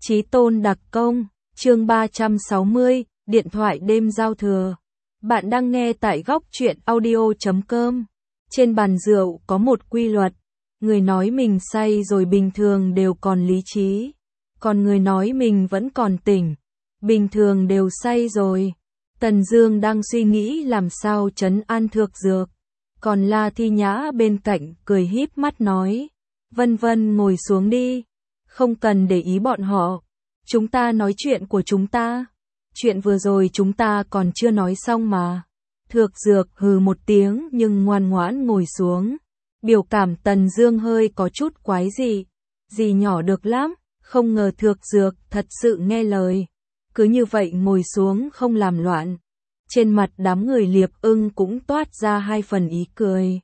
Chí tôn đặc công, chương 360, điện thoại đêm giao thừa. Bạn đang nghe tại góc truyện audio.com. Trên bàn rượu có một quy luật. Người nói mình say rồi bình thường đều còn lý trí. Còn người nói mình vẫn còn tỉnh, bình thường đều say rồi. Tần Dương đang suy nghĩ làm sao trấn an Thược Dược. Còn La Thi Nhã bên cạnh cười híp mắt nói. Vân Vân ngồi xuống đi. Không cần để ý bọn họ. Chúng ta nói chuyện của chúng ta. Chuyện vừa rồi chúng ta còn chưa nói xong mà. Thược Dược hừ một tiếng nhưng ngoan ngoãn ngồi xuống. Biểu cảm Tần Dương hơi có chút quái dị. Dì nhỏ được lắm, không ngờ Thược Dược thật sự nghe lời. Cứ như vậy ngồi xuống không làm loạn. Trên mặt đám người Liệp Ưng cũng toát ra hai phần ý cười.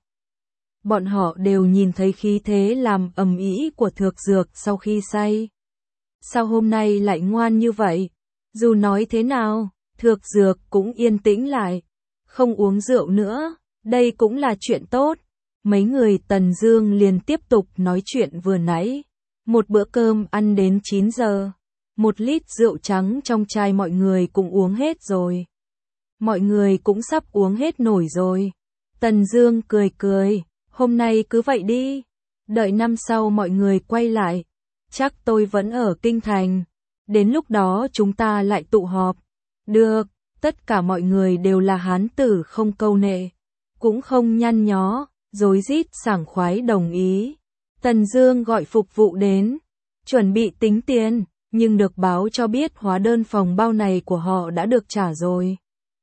Bọn họ đều nhìn thấy khí thế làm ầm ĩ của Thược Dược sau khi say. Sao hôm nay lại ngoan như vậy? Dù nói thế nào, Thược Dược cũng yên tĩnh lại. Không uống rượu nữa, đây cũng là chuyện tốt. Mấy người Tần Dương liền tiếp tục nói chuyện vừa nãy. Một bữa cơm ăn đến 9 giờ. 1 lít rượu trắng trong chai mọi người cũng uống hết rồi. Mọi người cũng sắp uống hết nổi rồi. Tần Dương cười cười, hôm nay cứ vậy đi. Đợi năm sau mọi người quay lại. Chắc tôi vẫn ở Kinh Thành. Đến lúc đó chúng ta lại tụ họp. Được, tất cả mọi người đều là hán tử không câu nệ. Cũng không nhăn nhó, rối rít sảng khoái đồng ý. Tần Dương gọi phục vụ đến. Chuẩn bị tính tiền, nhưng được báo cho biết hóa đơn phòng bao này của họ đã được trả rồi.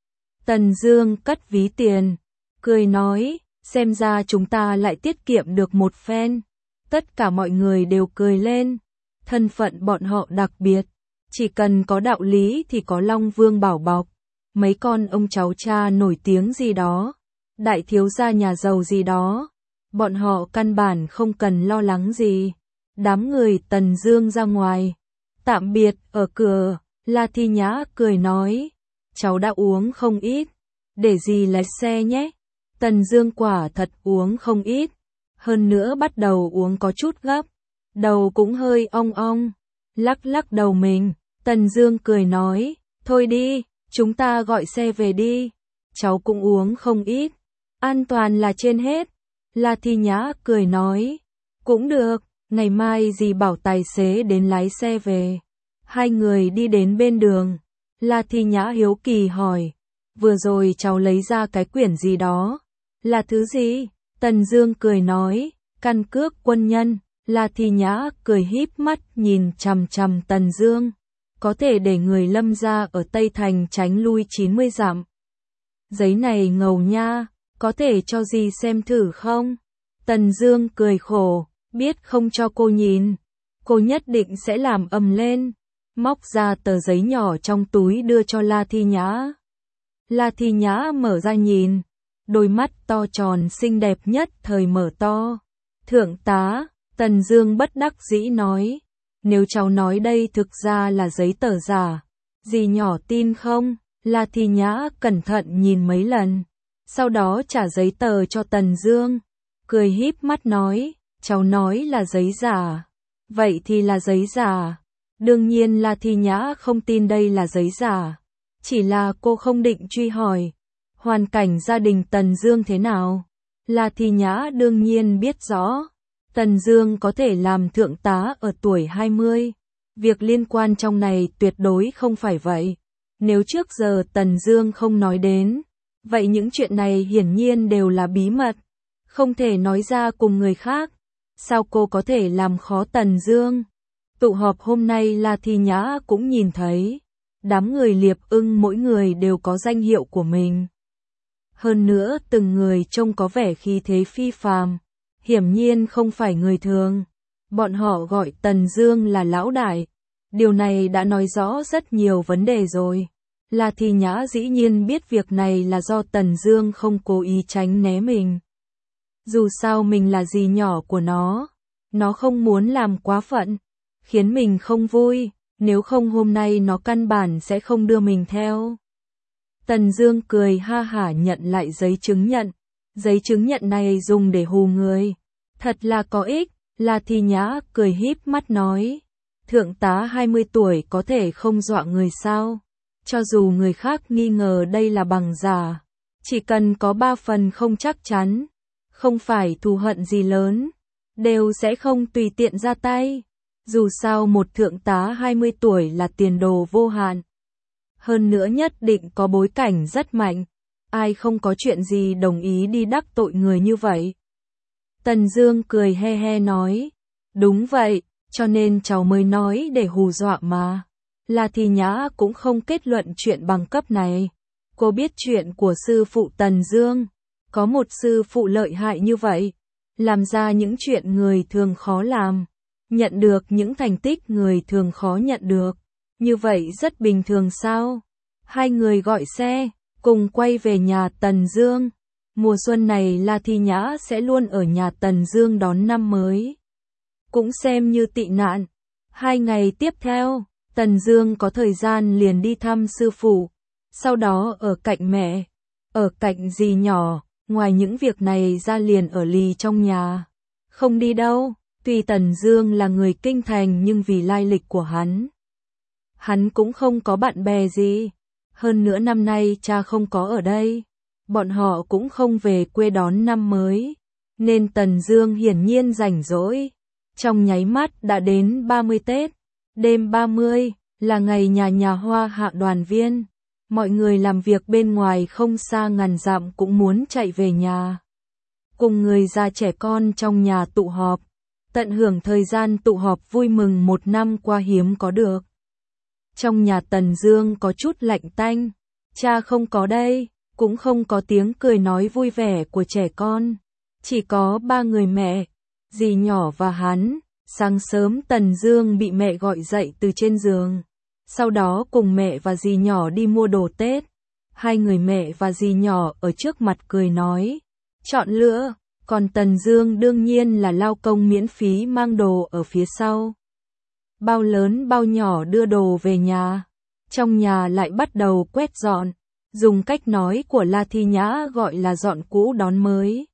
Tần Dương cất ví tiền, cười nói, xem ra chúng ta lại tiết kiệm được một phen. Tất cả mọi người đều cười lên. Thân phận bọn họ đặc biệt, chỉ cần có đạo lý thì có Long Vương bảo bọc, mấy con ông cháu cha nổi tiếng gì đó, đại thiếu gia nhà giàu gì đó, bọn họ căn bản không cần lo lắng gì. Đám người Tần Dương ra ngoài, tạm biệt ở cửa, La Thi Nhã cười nói, cháu đã uống không ít, để dì lái xe nhé. Tần Dương quả thật uống không ít, hơn nữa bắt đầu uống có chút gấp. Đầu cũng hơi ong ong, lắc lắc đầu mình, Tần Dương cười nói, thôi đi, chúng ta gọi xe về đi, cháu cũng uống không ít, an toàn là trên hết. La Thi Nhã cười nói, cũng được, ngày mai dì bảo tài xế đến lái xe về. Hai người đi đến bên đường, La Thi Nhã hiếu kỳ hỏi, vừa rồi cháu lấy ra cái quyển gì đó, là thứ gì? Tần Dương cười nói, căn cước quân nhân. La Thi Nhã cười híp mắt nhìn chằm chằm Tần Dương, có thể để người Lâm gia ở Tây Thành tránh lui 90 dặm. Giấy này ngầu nha, có thể cho dì xem thử không? Tần Dương cười khổ, biết không cho cô nhìn, cô nhất định sẽ làm ầm lên. Móc ra tờ giấy nhỏ trong túi đưa cho La Thi Nhã. La Thi Nhã mở ra nhìn, đôi mắt to tròn xinh đẹp nhất thời mở to. Thượng tá, Tần Dương bất đắc dĩ nói, nếu cháu nói đây thực ra là giấy tờ giả, dì nhỏ tin không? La Thi Nhã cẩn thận nhìn mấy lần, sau đó trả giấy tờ cho Tần Dương, cười híp mắt nói, cháu nói là giấy giả, vậy thì là giấy giả. Đương nhiên La Thi Nhã không tin đây là giấy giả, chỉ là cô không định truy hỏi hoàn cảnh gia đình Tần Dương thế nào. La Thi Nhã đương nhiên biết rõ, Tần Dương có thể làm thượng tá ở tuổi 20. Việc liên quan trong này tuyệt đối không phải vậy. Nếu trước giờ Tần Dương không nói đến, vậy những chuyện này hiển nhiên đều là bí mật, không thể nói ra cùng người khác. Sao cô có thể làm khó Tần Dương? Tụ họp hôm nay La Thi Nhã cũng nhìn thấy, đám người Liệp Ưng mỗi người đều có danh hiệu của mình. Hơn nữa từng người trông có vẻ khí thế phi phàm, hiển nhiên không phải người thường. Bọn họ gọi Tần Dương là lão đại. Điều này đã nói rõ rất nhiều vấn đề rồi. La Thi Nhã dĩ nhiên biết việc này là do Tần Dương không cố ý tránh né mình. Dù sao mình là dì nhỏ của nó không muốn làm quá phận, khiến mình không vui, nếu không hôm nay nó căn bản sẽ không đưa mình theo. Tần Dương cười ha hả nhận lại giấy chứng nhận. Giấy chứng nhận này dùng để hù người, thật là có ích. La Thi Nhã cười híp mắt nói, Thượng tá 20 tuổi có thể không dọa người sao? Cho dù người khác nghi ngờ đây là bằng giả, chỉ cần có 3 phần không chắc chắn, không phải thù hận gì lớn, đều sẽ không tùy tiện ra tay. Dù sao một thượng tá 20 tuổi là tiền đồ vô hạn. Hơn nữa nhất định có bối cảnh rất mạnh. Ai không có chuyện gì đồng ý đi đắc tội người như vậy. Tần Dương cười he he nói. Đúng vậy, cho nên cháu mới nói để hù dọa mà. La Thi Nhã cũng không kết luận chuyện bằng cấp này. Cô biết chuyện của sư phụ Tần Dương. Có một sư phụ lợi hại như vậy. Làm ra những chuyện người thường khó làm. Nhận được những thành tích người thường khó nhận được. Như vậy rất bình thường sao? Hai người gọi xe, cùng quay về nhà Tần Dương. Mùa xuân này La Thi Nhã sẽ luôn ở nhà Tần Dương đón năm mới. Cũng xem như tị nạn. 2 ngày tiếp theo, Tần Dương có thời gian liền đi thăm sư phụ. Sau đó ở cạnh mẹ, ở cạnh dì nhỏ, ngoài những việc này ra liền ở lì trong nhà. Không đi đâu, tuy Tần Dương là người kinh thành nhưng vì lai lịch của hắn cũng không có bạn bè gì. Hơn nữa năm nay cha không có ở đây, bọn họ cũng không về quê đón năm mới, nên Tần Dương hiển nhiên rảnh rỗi. Trong nháy mắt đã đến 30 Tết, đêm 30 là ngày nhà Hoa Hạ đoàn viên. Mọi người làm việc bên ngoài không xa ngàn dặm cũng muốn chạy về nhà. Cùng người già trẻ con trong nhà tụ họp, tận hưởng thời gian tụ họp vui mừng một năm qua hiếm có được. Trong nhà Tần Dương có chút lạnh tanh, cha không có đây, cũng không có tiếng cười nói vui vẻ của trẻ con. Chỉ có 3 người mẹ, dì nhỏ và hắn. Sáng sớm Tần Dương bị mẹ gọi dậy từ trên giường. Sau đó cùng mẹ và dì nhỏ đi mua đồ Tết. 2 người mẹ và dì nhỏ ở trước mặt cười nói, chọn lựa, còn Tần Dương đương nhiên là lao công miễn phí mang đồ ở phía sau. Bao lớn bao nhỏ đưa đồ về nhà. Trong nhà lại bắt đầu quét dọn, dùng cách nói của La Thi Nhã gọi là dọn cũ đón mới.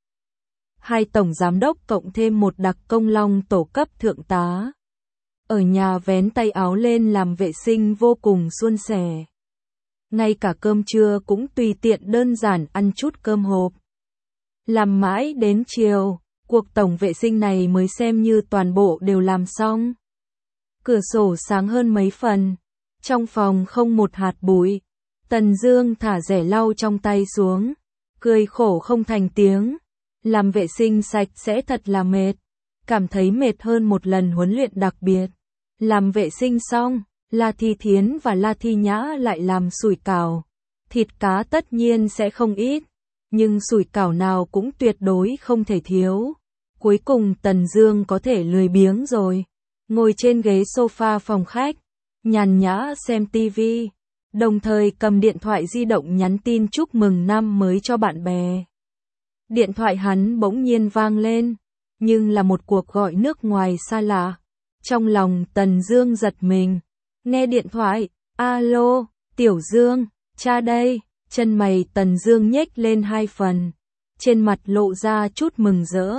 2 tổng giám đốc cộng thêm 1 đặc công long tổ cấp thượng tá. Ở nhà vén tay áo lên làm vệ sinh vô cùng suôn sẻ. Ngay cả cơm trưa cũng tùy tiện đơn giản ăn chút cơm hộp. Làm mãi đến chiều, cuộc tổng vệ sinh này mới xem như toàn bộ đều làm xong. Cửa sổ sáng hơn mấy phần, trong phòng không một hạt bụi. Tần Dương thả rẻ lau trong tay xuống, cười khổ không thành tiếng. Làm vệ sinh sạch sẽ thật là mệt, cảm thấy mệt hơn một lần huấn luyện đặc biệt. Làm vệ sinh xong, La Thi Thiến và La Thi Nhã lại làm sủi cảo. Thịt cá tất nhiên sẽ không ít, nhưng sủi cảo nào cũng tuyệt đối không thể thiếu. Cuối cùng Tần Dương có thể lười biếng rồi, ngồi trên ghế sofa phòng khách, nhàn nhã xem tivi, đồng thời cầm điện thoại di động nhắn tin chúc mừng năm mới cho bạn bè. Điện thoại hắn bỗng nhiên vang lên, nhưng là một cuộc gọi nước ngoài xa lạ. Trong lòng Tần Dương giật mình, nghe điện thoại, alo, Tiểu Dương, cha đây, chân mày Tần Dương nhếch lên 2 phần, trên mặt lộ ra chút mừng rỡ.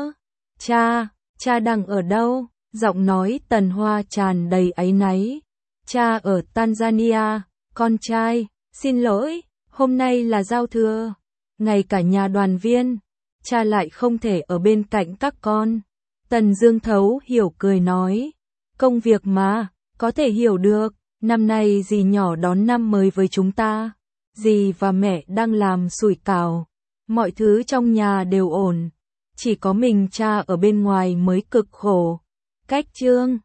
Cha đang ở đâu? Giọng nói Tần Hoa tràn đầy áy náy. Cha ở Tanzania, con trai, xin lỗi, hôm nay là giao thừa, ngày cả nhà đoàn viên, cha lại không thể ở bên cạnh các con. Tần Dương thấu hiểu cười nói, công việc mà, có thể hiểu được, năm nay dì nhỏ đón năm mới với chúng ta. Dì và mẹ đang làm sủi cảo, mọi thứ trong nhà đều ổn, chỉ có mình cha ở bên ngoài mới cực khổ. Cách Trương